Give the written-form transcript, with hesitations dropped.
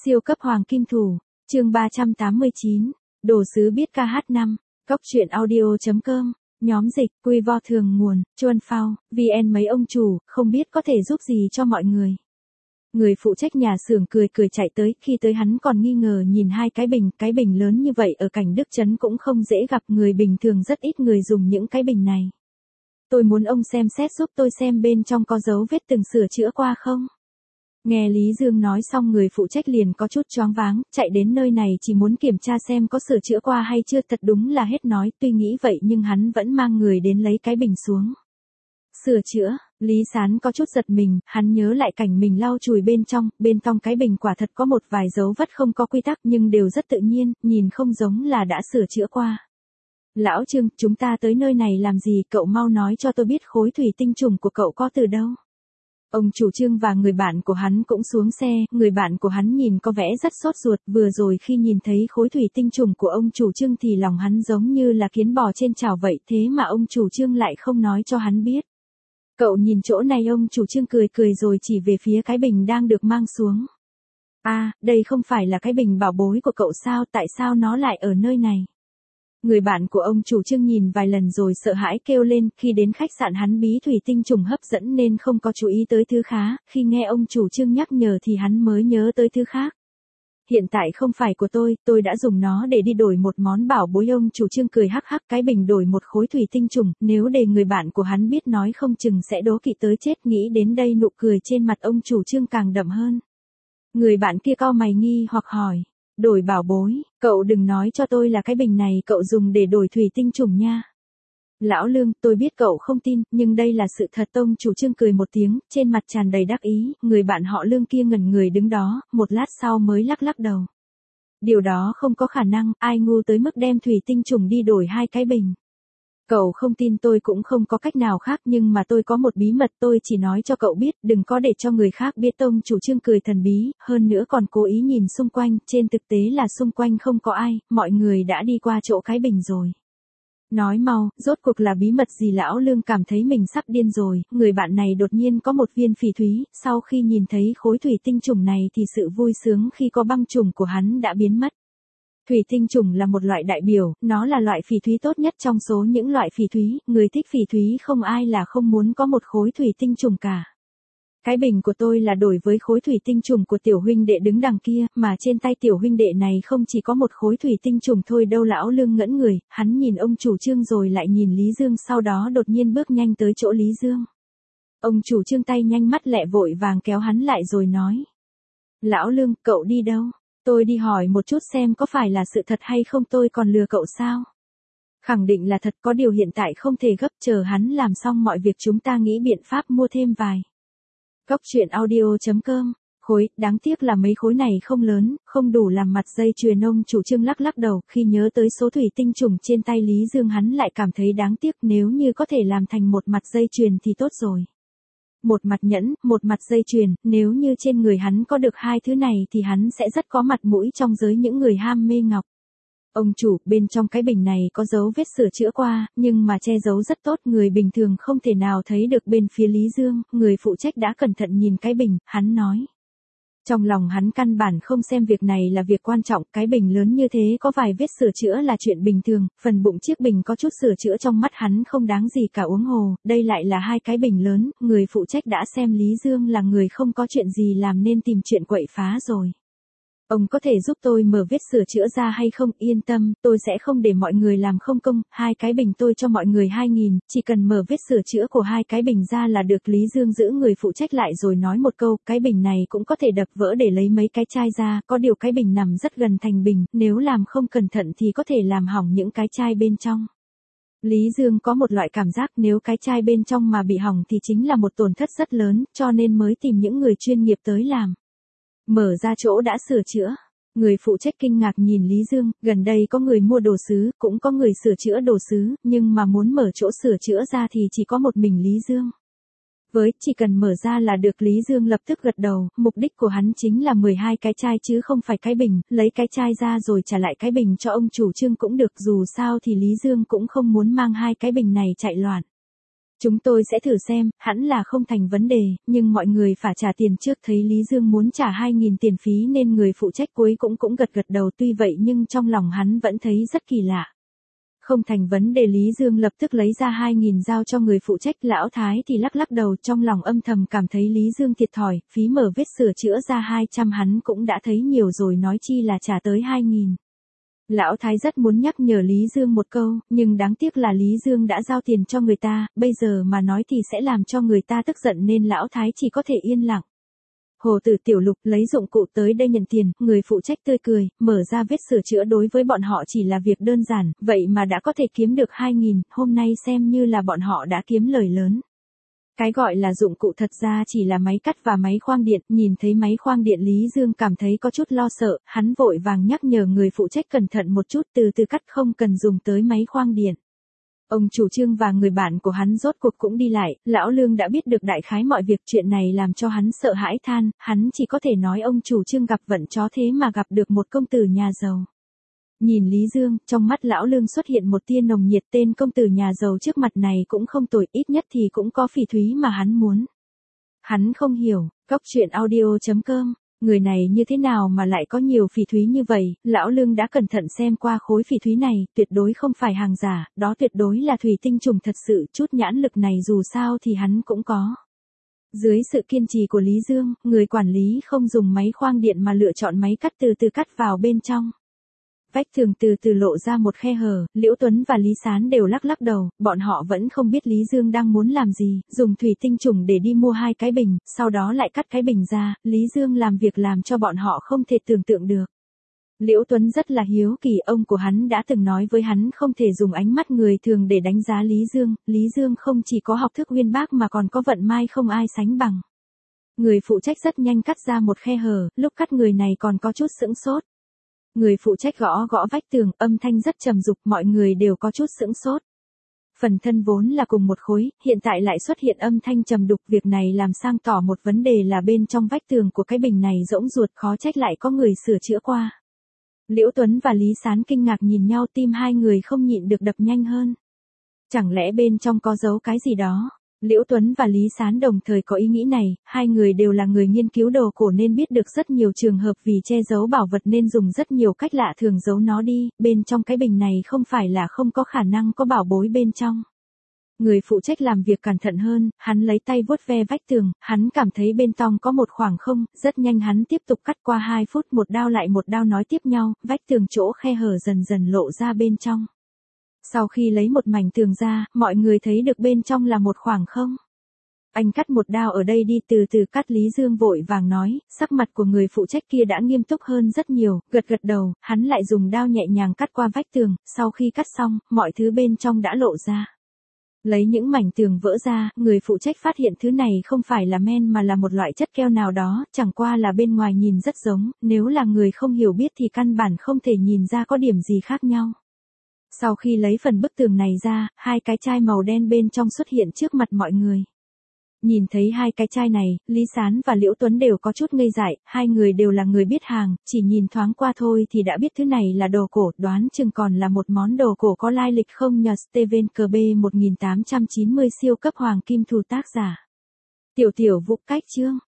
Siêu cấp hoàng kim thủ, chương 389, đồ sứ biết ca hát năm, cóc truyện audio.com, nhóm dịch, quy vo thường nguồn, chuan phao, vn mấy ông chủ, không biết có thể giúp gì cho mọi người. Người phụ trách nhà xưởng cười cười chạy tới, khi tới hắn còn nghi ngờ nhìn hai cái bình lớn như vậy ở cảnh Đức Trấn cũng không dễ gặp, người bình thường rất ít người dùng những cái bình này. Tôi muốn ông xem xét giúp tôi xem bên trong có dấu vết từng sửa chữa qua không? Nghe Lý Dương nói xong, người phụ trách liền có chút choáng váng, chạy đến nơi này chỉ muốn kiểm tra xem có sửa chữa qua hay chưa, thật đúng là hết nói, tuy nghĩ vậy nhưng hắn vẫn mang người đến lấy cái bình xuống. Sửa chữa, Lý Sán có chút giật mình, hắn nhớ lại cảnh mình lau chùi bên trong cái bình quả thật có một vài dấu vết không có quy tắc nhưng đều rất tự nhiên, nhìn không giống là đã sửa chữa qua. Lão Trương, chúng ta tới nơi này làm gì, cậu mau nói cho tôi biết khối thủy tinh trùng của cậu có từ đâu. Ông chủ Trương và người bạn của hắn cũng xuống xe, người bạn của hắn nhìn có vẻ rất sốt ruột, vừa rồi khi nhìn thấy khối thủy tinh trùng của ông chủ Trương thì lòng hắn giống như là kiến bò trên chảo vậy, thế mà ông chủ Trương lại không nói cho hắn biết. Cậu nhìn chỗ này, ông chủ Trương cười cười rồi chỉ về phía cái bình đang được mang xuống. À, đây không phải là cái bình bảo bối của cậu sao, tại sao nó lại ở nơi này? Người bạn của ông chủ Trương nhìn vài lần rồi sợ hãi kêu lên, khi đến khách sạn hắn bí thủy tinh trùng hấp dẫn nên không có chú ý tới thứ khá, khi nghe ông chủ Trương nhắc nhở thì hắn mới nhớ tới thứ khác. Hiện tại không phải của tôi đã dùng nó để đi đổi một món bảo bối. Ông chủ Trương cười hắc hắc, cái bình đổi một khối thủy tinh trùng, nếu để người bạn của hắn biết nói không chừng sẽ đố kỵ tới chết, nghĩ đến đây nụ cười trên mặt ông chủ Trương càng đậm hơn. Người bạn kia cau mày nghi hoặc hỏi. Đổi bảo bối, cậu đừng nói cho tôi là cái bình này cậu dùng để đổi thủy tinh trùng nha. Lão Lương, tôi biết cậu không tin, nhưng đây là sự thật. Ông chủ Trương cười một tiếng, trên mặt tràn đầy đắc ý, người bạn họ Lương kia ngẩn người đứng đó, một lát sau mới lắc lắc đầu. Điều đó không có khả năng, ai ngu tới mức đem thủy tinh trùng đi đổi hai cái bình. Cậu không tin tôi cũng không có cách nào khác, nhưng mà tôi có một bí mật, tôi chỉ nói cho cậu biết, đừng có để cho người khác biết. Ông chủ Trương cười thần bí, hơn nữa còn cố ý nhìn xung quanh, trên thực tế là xung quanh không có ai, mọi người đã đi qua chỗ cái bình rồi. Nói mau, rốt cuộc là bí mật gì? Lão Lương cảm thấy mình sắp điên rồi, người bạn này đột nhiên có một viên phỉ thúy, sau khi nhìn thấy khối thủy tinh trùng này thì sự vui sướng khi có băng trùng của hắn đã biến mất. Thủy tinh trùng là một loại đại biểu, nó là loại phỉ thúy tốt nhất trong số những loại phỉ thúy, người thích phỉ thúy không ai là không muốn có một khối thủy tinh trùng cả. Cái bình của tôi là đổi với khối thủy tinh trùng của tiểu huynh đệ đứng đằng kia, mà trên tay tiểu huynh đệ này không chỉ có một khối thủy tinh trùng thôi đâu. Lão Lương ngẩn người, hắn nhìn ông chủ Trương rồi lại nhìn Lý Dương, sau đó đột nhiên bước nhanh tới chỗ Lý Dương. Ông chủ Trương tay nhanh mắt lẹ vội vàng kéo hắn lại rồi nói. Lão Lương, cậu đi đâu? Tôi đi hỏi một chút xem có phải là sự thật hay không, tôi còn lừa cậu sao? Khẳng định là thật, có điều hiện tại không thể gấp, chờ hắn làm xong mọi việc chúng ta nghĩ biện pháp mua thêm vài. Cóc truyện audio.com, khối, đáng tiếc là mấy khối này không lớn, không đủ làm mặt dây chuyền. Ông chủ Trương lắc lắc đầu, khi nhớ tới số thủy tinh trùng trên tay Lý Dương hắn lại cảm thấy đáng tiếc, nếu như có thể làm thành một mặt dây chuyền thì tốt rồi. Một mặt nhẫn, một mặt dây chuyền, nếu như trên người hắn có được hai thứ này thì hắn sẽ rất có mặt mũi trong giới những người ham mê ngọc. Ông chủ, bên trong cái bình này có dấu vết sửa chữa qua, nhưng mà che giấu rất tốt, người bình thường không thể nào thấy được. Bên phía Lý Dương, người phụ trách đã cẩn thận nhìn cái bình, hắn nói. Trong lòng hắn căn bản không xem việc này là việc quan trọng, cái bình lớn như thế có vài vết sửa chữa là chuyện bình thường, phần bụng chiếc bình có chút sửa chữa trong mắt hắn không đáng gì cả. Uống hồ, đây lại là hai cái bình lớn, người phụ trách đã xem Lý Dương là người không có chuyện gì làm nên tìm chuyện quậy phá rồi. Ông có thể giúp tôi mở vết sửa chữa ra hay không? Yên tâm, tôi sẽ không để mọi người làm không công, hai cái bình tôi cho mọi người 2.000, chỉ cần mở vết sửa chữa của hai cái bình ra là được. Lý Dương giữ người phụ trách lại rồi nói một câu, cái bình này cũng có thể đập vỡ để lấy mấy cái chai ra, có điều cái bình nằm rất gần thành bình, nếu làm không cẩn thận thì có thể làm hỏng những cái chai bên trong. Lý Dương có một loại cảm giác nếu cái chai bên trong mà bị hỏng thì chính là một tổn thất rất lớn, cho nên mới tìm những người chuyên nghiệp tới làm. Mở ra chỗ đã sửa chữa. Người phụ trách kinh ngạc nhìn Lý Dương, gần đây có người mua đồ sứ, cũng có người sửa chữa đồ sứ, nhưng mà muốn mở chỗ sửa chữa ra thì chỉ có một mình Lý Dương. Chỉ cần mở ra là được. Lý Dương lập tức gật đầu, mục đích của hắn chính là 12 cái chai chứ không phải cái bình, lấy cái chai ra rồi trả lại cái bình cho ông chủ Trương cũng được, dù sao thì Lý Dương cũng không muốn mang hai cái bình này chạy loạn. Chúng tôi sẽ thử xem, hẳn là không thành vấn đề, nhưng mọi người phải trả tiền trước. Thấy Lý Dương muốn trả 2.000 tiền phí nên người phụ trách cuối cũng gật gật đầu, tuy vậy nhưng trong lòng hắn vẫn thấy rất kỳ lạ. Không thành vấn đề, Lý Dương lập tức lấy ra 2.000 giao cho người phụ trách. Lão Thái thì lắc lắc đầu, trong lòng âm thầm cảm thấy Lý Dương thiệt thòi, phí mở vết sửa chữa ra 200 hắn cũng đã thấy nhiều rồi, nói chi là trả tới 2.000. Lão Thái rất muốn nhắc nhở Lý Dương một câu, nhưng đáng tiếc là Lý Dương đã giao tiền cho người ta, bây giờ mà nói thì sẽ làm cho người ta tức giận nên Lão Thái chỉ có thể yên lặng. Hồ Tử Tiểu Lục lấy dụng cụ tới đây nhận tiền, người phụ trách tươi cười, mở ra vết sửa chữa đối với bọn họ chỉ là việc đơn giản, vậy mà đã có thể kiếm được 2.000, hôm nay xem như là bọn họ đã kiếm lời lớn. Cái gọi là dụng cụ thật ra chỉ là máy cắt và máy khoang điện, nhìn thấy máy khoang điện Lý Dương cảm thấy có chút lo sợ, hắn vội vàng nhắc nhở người phụ trách cẩn thận một chút, từ từ cắt, không cần dùng tới máy khoang điện. Ông chủ Trương và người bạn của hắn rốt cuộc cũng đi lại, lão Lương đã biết được đại khái mọi việc, chuyện này làm cho hắn sợ hãi than, hắn chỉ có thể nói ông chủ Trương gặp vận chó thế mà gặp được một công tử nhà giàu. Nhìn Lý Dương, trong mắt lão Lương xuất hiện một tia nồng nhiệt, tên công tử nhà giàu trước mặt này cũng không tồi, ít nhất thì cũng có phỉ thúy mà hắn muốn. Hắn không hiểu, Cóc truyện audio.com, người này như thế nào mà lại có nhiều phỉ thúy như vậy, lão Lương đã cẩn thận xem qua khối phỉ thúy này, tuyệt đối không phải hàng giả, đó tuyệt đối là thủy tinh trùng thật sự, chút nhãn lực này dù sao thì hắn cũng có. Dưới sự kiên trì của Lý Dương, người quản lý không dùng máy khoang điện mà lựa chọn máy cắt, từ từ cắt vào bên trong. Vách tường từ từ lộ ra một khe hở, Liễu Tuấn và Lý Sán đều lắc lắc đầu, bọn họ vẫn không biết Lý Dương đang muốn làm gì, dùng thủy tinh trùng để đi mua 2 cái bình, sau đó lại cắt cái bình ra, Lý Dương làm việc làm cho bọn họ không thể tưởng tượng được. Liễu Tuấn rất là hiếu kỳ, ông của hắn đã từng nói với hắn không thể dùng ánh mắt người thường để đánh giá Lý Dương không chỉ có học thức uyên bác mà còn có vận may không ai sánh bằng. Người phụ trách rất nhanh cắt ra một khe hở, lúc cắt người này còn có chút sững sốt. Người phụ trách gõ gõ vách tường, âm thanh rất trầm dục, mọi người đều có chút sững sốt. Phần thân vốn là cùng một khối, hiện tại lại xuất hiện âm thanh trầm đục, việc này làm sang tỏ một vấn đề là bên trong vách tường của cái bình này rỗng ruột, khó trách lại có người sửa chữa qua. Liễu Tuấn và Lý Sán kinh ngạc nhìn nhau, tim hai người không nhịn được đập nhanh hơn. Chẳng lẽ bên trong có giấu cái gì đó? Liễu Tuấn và Lý Sán đồng thời có ý nghĩ này, hai người đều là người nghiên cứu đồ cổ nên biết được rất nhiều trường hợp vì che giấu bảo vật nên dùng rất nhiều cách lạ thường giấu nó đi, bên trong cái bình này không phải là không có khả năng có bảo bối bên trong. Người phụ trách làm việc cẩn thận hơn, hắn lấy tay vuốt ve vách tường, hắn cảm thấy bên trong có một khoảng không, rất nhanh hắn tiếp tục cắt, qua 2 phút một đao lại một đao nối tiếp nhau, vách tường chỗ khe hở dần dần lộ ra bên trong. Sau khi lấy một mảnh tường ra, mọi người thấy được bên trong là một khoảng không. Anh cắt một đao ở đây đi, từ từ cắt, Lý Dương vội vàng nói, sắc mặt của người phụ trách kia đã nghiêm túc hơn rất nhiều, gật gật đầu, hắn lại dùng đao nhẹ nhàng cắt qua vách tường, sau khi cắt xong, mọi thứ bên trong đã lộ ra. Lấy những mảnh tường vỡ ra, người phụ trách phát hiện thứ này không phải là men mà là một loại chất keo nào đó, chẳng qua là bên ngoài nhìn rất giống, nếu là người không hiểu biết thì căn bản không thể nhìn ra có điểm gì khác nhau. Sau khi lấy phần bức tường này ra, 2 cái chai màu đen bên trong xuất hiện trước mặt mọi người. Nhìn thấy 2 cái chai này, Lý Sán và Liễu Tuấn đều có chút ngây dại, hai người đều là người biết hàng, chỉ nhìn thoáng qua thôi thì đã biết thứ này là đồ cổ, đoán chừng còn là một món đồ cổ có lai lịch không nhờ. Steven KB 1890 siêu cấp hoàng kim, thủ tác giả Tiểu Vũ Cách Chương.